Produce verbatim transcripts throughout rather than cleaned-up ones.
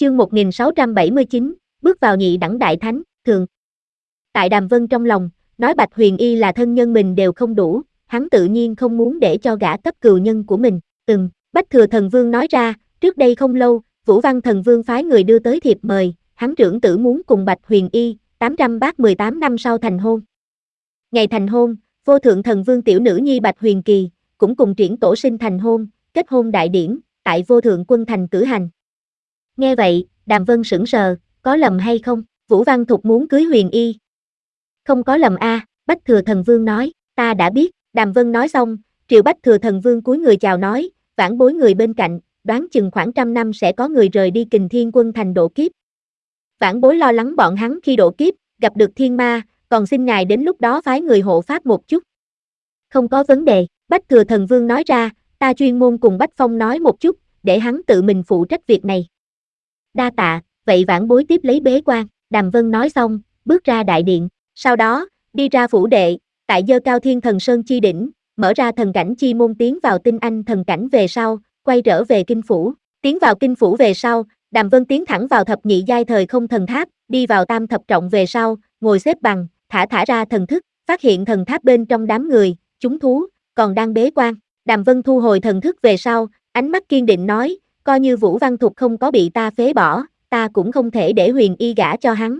Chương một nghìn sáu trăm bảy mươi chín, bước vào nhị đẳng đại thánh, thường. Tại Đàm Vân trong lòng, nói Bạch Huyền Y là thân nhân mình đều không đủ, hắn tự nhiên không muốn để cho gã cấp cừu nhân của mình. Ừm, Bách Thừa Thần Vương nói ra, trước đây không lâu, Vũ Văn Thần Vương phái người đưa tới thiệp mời, hắn trưởng tử muốn cùng Bạch Huyền Y, tám trăm bát mười tám năm sau thành hôn. Ngày thành hôn, Vô Thượng Thần Vương tiểu nữ nhi Bạch Huyền Kỳ, cũng cùng triển tổ sinh thành hôn, kết hôn đại điển, tại Vô Thượng Quân Thành cử hành. Nghe vậy, Đàm Vân sững sờ, có lầm hay không, Vũ Văn Thục muốn cưới Huyền Y. Không có lầm a, à, Bách Thừa Thần Vương nói, ta đã biết, Đàm Vân nói xong, Triệu Bách Thừa Thần Vương cúi người chào nói, vãn bối người bên cạnh, đoán chừng khoảng trăm năm sẽ có người rời đi Kình Thiên Quân Thành độ kiếp. Vãn bối lo lắng bọn hắn khi độ kiếp, gặp được thiên ma, còn xin ngài đến lúc đó phái người hộ pháp một chút. Không có vấn đề, Bách Thừa Thần Vương nói ra, ta chuyên môn cùng Bách Phong nói một chút, để hắn tự mình phụ trách việc này. Đa tạ, vậy vãn bối tiếp lấy bế quan, Đàm Vân nói xong, bước ra đại điện, sau đó, đi ra phủ đệ, tại Dơ Cao Thiên Thần Sơn chi đỉnh, mở ra thần cảnh chi môn tiến vào tinh anh thần cảnh về sau, quay trở về kinh phủ, tiến vào kinh phủ về sau, Đàm Vân tiến thẳng vào thập nhị giai thời không thần tháp, đi vào tam thập trọng về sau, ngồi xếp bằng, thả thả ra thần thức, phát hiện thần tháp bên trong đám người, chúng thú, còn đang bế quan. Đàm Vân thu hồi thần thức về sau, ánh mắt kiên định nói, coi như Vũ Văn Thục không có bị ta phế bỏ, ta cũng không thể để Huyền Y gả cho hắn.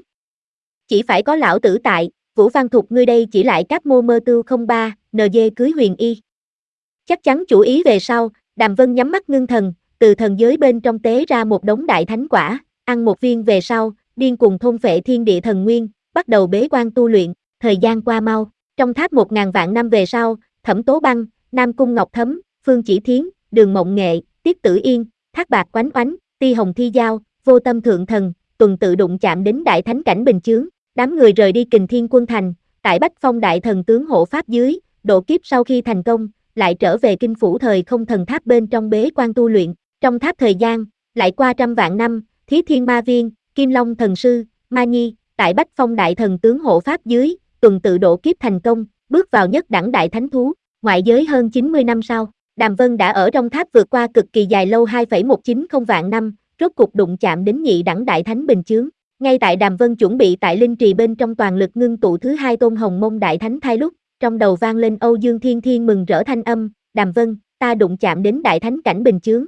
Chỉ phải có lão tử tại, Vũ Văn Thục ngươi đây chỉ lại các mô mơ tư không ba, en giê cưới Huyền Y. Chắc chắn chủ ý về sau, Đàm Vân nhắm mắt ngưng thần, từ thần giới bên trong tế ra một đống đại thánh quả, ăn một viên về sau, điên cùng thôn phệ thiên địa thần nguyên, bắt đầu bế quan tu luyện, thời gian qua mau, trong tháp một ngàn vạn năm về sau, Thẩm Tố Băng, Nam Cung Ngọc Thấm, Phương Chỉ Thiến, Đường Mộng Nghệ, Tiết Tử Yên, Thác Bạc Oánh Oánh, Ti Hồng Thi Giao, Vô Tâm Thượng Thần, tuần tự đụng chạm đến đại thánh cảnh bình chướng, đám người rời đi Kình Thiên Quân Thành, tại Bách Phong đại thần tướng hộ pháp dưới, độ kiếp sau khi thành công, lại trở về kinh phủ thời không thần tháp bên trong bế quan tu luyện, trong tháp thời gian, lại qua trăm vạn năm, Thí Thiên Ma Viên, Kim Long Thần Sư, Ma Nhi, tại Bách Phong đại thần tướng hộ pháp dưới, tuần tự độ kiếp thành công, bước vào nhất đẳng đại thánh thú, ngoại giới hơn chín mươi năm sau, Đàm Vân đã ở trong tháp vượt qua cực kỳ dài lâu hai phẩy một chín không vạn năm, rốt cục đụng chạm đến nhị đẳng đại thánh bình chướng. Ngay tại Đàm Vân chuẩn bị tại linh trì bên trong toàn lực ngưng tụ thứ hai tôn hồng mông đại thánh thai lúc, trong đầu vang lên Âu Dương Thiên Thiên mừng rỡ thanh âm, Đàm Vân, ta đụng chạm đến đại thánh cảnh bình chướng.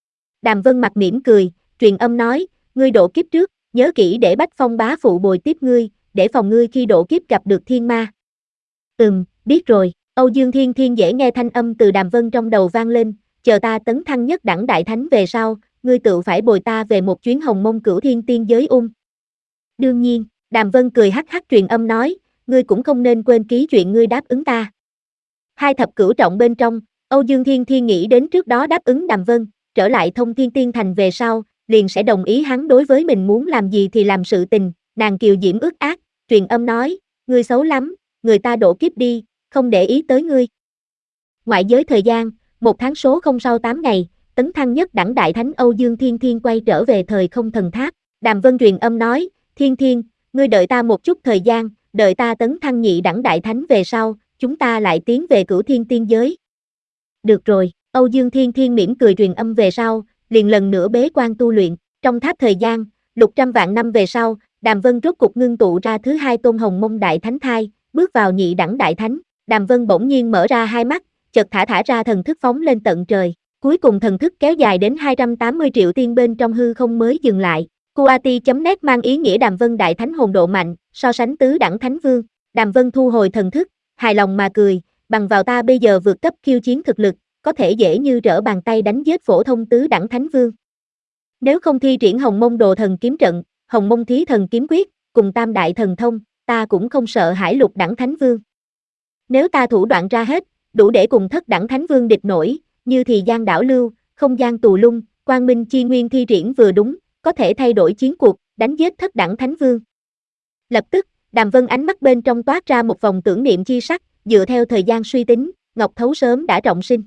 Đàm Vân mặt mỉm cười, truyền âm nói, ngươi độ kiếp trước, nhớ kỹ để Bách Phong bá phụ bồi tiếp ngươi, để phòng ngươi khi độ kiếp gặp được thiên ma. Ừm, biết rồi, Âu Dương Thiên Thiên dễ nghe thanh âm từ Đàm Vân trong đầu vang lên, chờ ta tấn thăng nhất đẳng đại thánh về sau, ngươi tự phải bồi ta về một chuyến hồng mông cửu thiên tiên giới ung. Đương nhiên, Đàm Vân cười hắc hắc truyền âm nói, ngươi cũng không nên quên ký chuyện ngươi đáp ứng ta. Hai thập cửu trọng bên trong, Âu Dương Thiên Thiên nghĩ đến trước đó đáp ứng Đàm Vân, trở lại Thông Thiên Tiên Thành về sau, liền sẽ đồng ý hắn đối với mình muốn làm gì thì làm sự tình, nàng kiều diễm ước ác, truyền âm nói, ngươi xấu lắm, người ta độ kiếp đi, không để ý tới ngươi. Ngoại giới thời gian, một tháng số không sau tám ngày, tấn thăng nhất đẳng đại thánh Âu Dương Thiên Thiên quay trở về thời không thần tháp, Đàm Vân truyền âm nói, Thiên Thiên, ngươi đợi ta một chút thời gian, đợi ta tấn thăng nhị đẳng đại thánh về sau, chúng ta lại tiến về cửu thiên tiên giới. Được rồi, Âu Dương Thiên Thiên mỉm cười truyền âm về sau, liền lần nữa bế quan tu luyện, trong tháp thời gian, lục trăm vạn năm về sau, Đàm Vân rốt cục ngưng tụ ra thứ hai tôn hồng mông đại thánh thai, bước vào nhị đẳng đại thánh, Đàm Vân bỗng nhiên mở ra hai mắt, chợt thả thả ra thần thức phóng lên tận trời, cuối cùng thần thức kéo dài đến hai trăm tám mươi triệu tiên bên trong hư không mới dừng lại. Kuati chấm net mang ý nghĩa Đàm Vân đại thánh hồn độ mạnh, so sánh tứ đẳng thánh vương, Đàm Vân thu hồi thần thức, hài lòng mà cười, bằng vào ta bây giờ vượt cấp khiêu chiến thực lực, có thể dễ như trở bàn tay đánh giết phổ thông tứ đẳng thánh vương. Nếu không thi triển hồng mông đồ thần kiếm trận, hồng mông thí thần kiếm quyết, cùng tam đại thần thông, ta cũng không sợ hãi lục đẳng thánh vương. Nếu ta thủ đoạn ra hết, đủ để cùng thất đẳng thánh vương địch nổi, như thì gian đảo lưu, không gian tù lung, quang minh chi nguyên thi triển vừa đúng, có thể thay đổi chiến cuộc, đánh giết thất đẳng thánh vương. Lập tức, Đàm Vân ánh mắt bên trong toát ra một vòng tưởng niệm chi sắc, dựa theo thời gian suy tính, Ngọc Thấu sớm đã trọng sinh.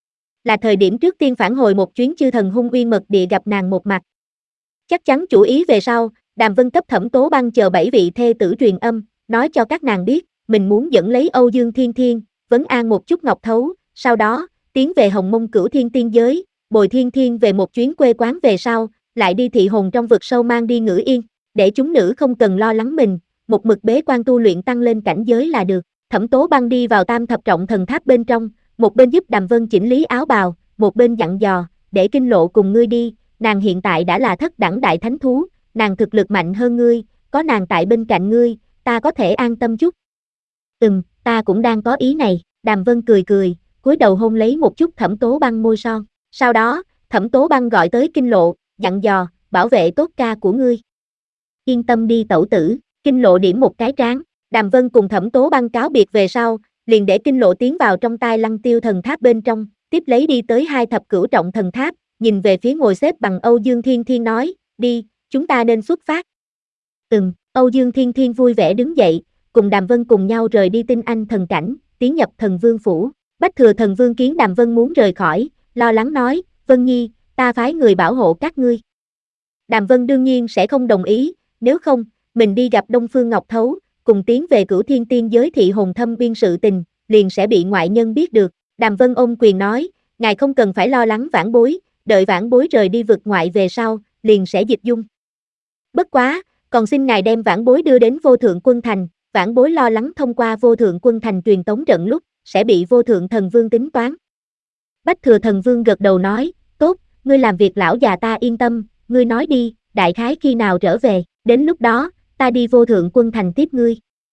Là thời điểm trước tiên phản hồi một chuyến chư thần hung uyên mật địa gặp nàng một mặt. Chắc chắn chủ ý về sau, Đàm Vân cấp Thẩm Tố Băng chờ bảy vị thê tử truyền âm, nói cho các nàng biết, mình muốn dẫn lấy Âu Dương Thiên Thiên, vấn an một chút Ngọc Thấu, sau đó, tiến về Hồng Mông Cửu Thiên Tiên Giới, bồi Thiên Thiên về một chuyến quê quán về sau, lại đi thị hồn trong vực sâu mang đi Ngữ Yên, để chúng nữ không cần lo lắng mình, một mực bế quan tu luyện tăng lên cảnh giới là được. Thẩm Tố Băng đi vào tam thập trọng thần tháp bên trong, một bên giúp Đàm Vân chỉnh lý áo bào, một bên dặn dò, để Kinh Lộ cùng ngươi đi, nàng hiện tại đã là thất đẳng đại thánh thú, nàng thực lực mạnh hơn ngươi, có nàng tại bên cạnh ngươi, ta có thể an tâm chút. Ừm, ta cũng đang có ý này, Đàm Vân cười cười, cúi đầu hôn lấy một chút Thẩm Tố Băng môi son. Sau đó, Thẩm Tố Băng gọi tới Kinh Lộ, dặn dò, bảo vệ tốt ca của ngươi. Yên tâm đi tẩu tử, Kinh Lộ điểm một cái trán. Đàm Vân cùng Thẩm Tố Băng cáo biệt về sau, liền để Kinh Lộ tiến vào trong tai Lăng Tiêu thần tháp bên trong, tiếp lấy đi tới hai thập cửu trọng thần tháp, nhìn về phía ngồi xếp bằng Âu Dương Thiên Thiên nói, đi, chúng ta nên xuất phát. Ừm, Âu Dương Thiên Thiên vui vẻ đứng dậy, cùng Đàm Vân cùng nhau rời đi Tinh Anh thần cảnh, tiến nhập thần vương phủ. Bách Thừa thần vương kiến Đàm Vân muốn rời khỏi, lo lắng nói, Vân Nhi, ta phái người bảo hộ các ngươi. Đàm Vân đương nhiên sẽ không đồng ý, nếu không, mình đi gặp Đông Phương Ngọc Thấu, cùng tiến về Cửu Thiên Tiên giới thị hồn thâm biên sự tình, liền sẽ bị ngoại nhân biết được. Đàm Vân ôm quyền nói, ngài không cần phải lo lắng vãn bối, đợi vãn bối rời đi vực ngoại về sau, liền sẽ dịch dung. Bất quá, còn xin ngài đem vãn bối đưa đến Vô Thượng Quân Thành, vãn bối lo lắng thông qua Vô Thượng Quân Thành truyền tống trận lúc, sẽ bị Vô Thượng Thần Vương tính toán. Bách Thừa Thần Vương gật đầu nói, tốt, ngươi làm việc lão già ta yên tâm, ngươi nói đi, đại khái khi nào trở về, đến lúc đó, ta đi Vô Thượng Quân Thành tiếp ngươi.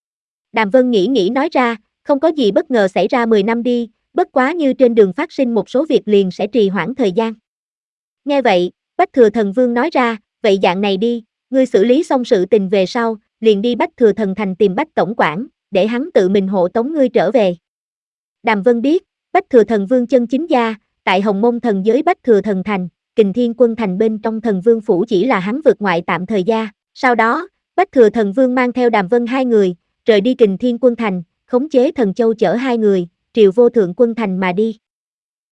Đàm Vân nghĩ nghĩ nói ra, không có gì bất ngờ xảy ra mười năm đi, bất quá như trên đường phát sinh một số việc liền sẽ trì hoãn thời gian. Nghe vậy, Bách Thừa Thần Vương nói ra, vậy dạng này đi, ngươi xử lý xong sự tình về sau, liền đi Bách Thừa Thần Thành tìm Bách Tổng quản, để hắn tự mình hộ tống ngươi trở về. Đàm Vân biết, Bách Thừa Thần Vương chân chính gia, tại Hồng Môn thần giới Bách Thừa Thần Thành, Kình Thiên Quân Thành bên trong Thần Vương phủ chỉ là hắn vượt ngoại tạm thời gia. Sau đó, Bách Thừa Thần Vương mang theo Đàm Vân hai người, rời đi Kình Thiên Quân Thành, khống chế Thần Châu chở hai người, triều Vô Thượng Quân Thành mà đi.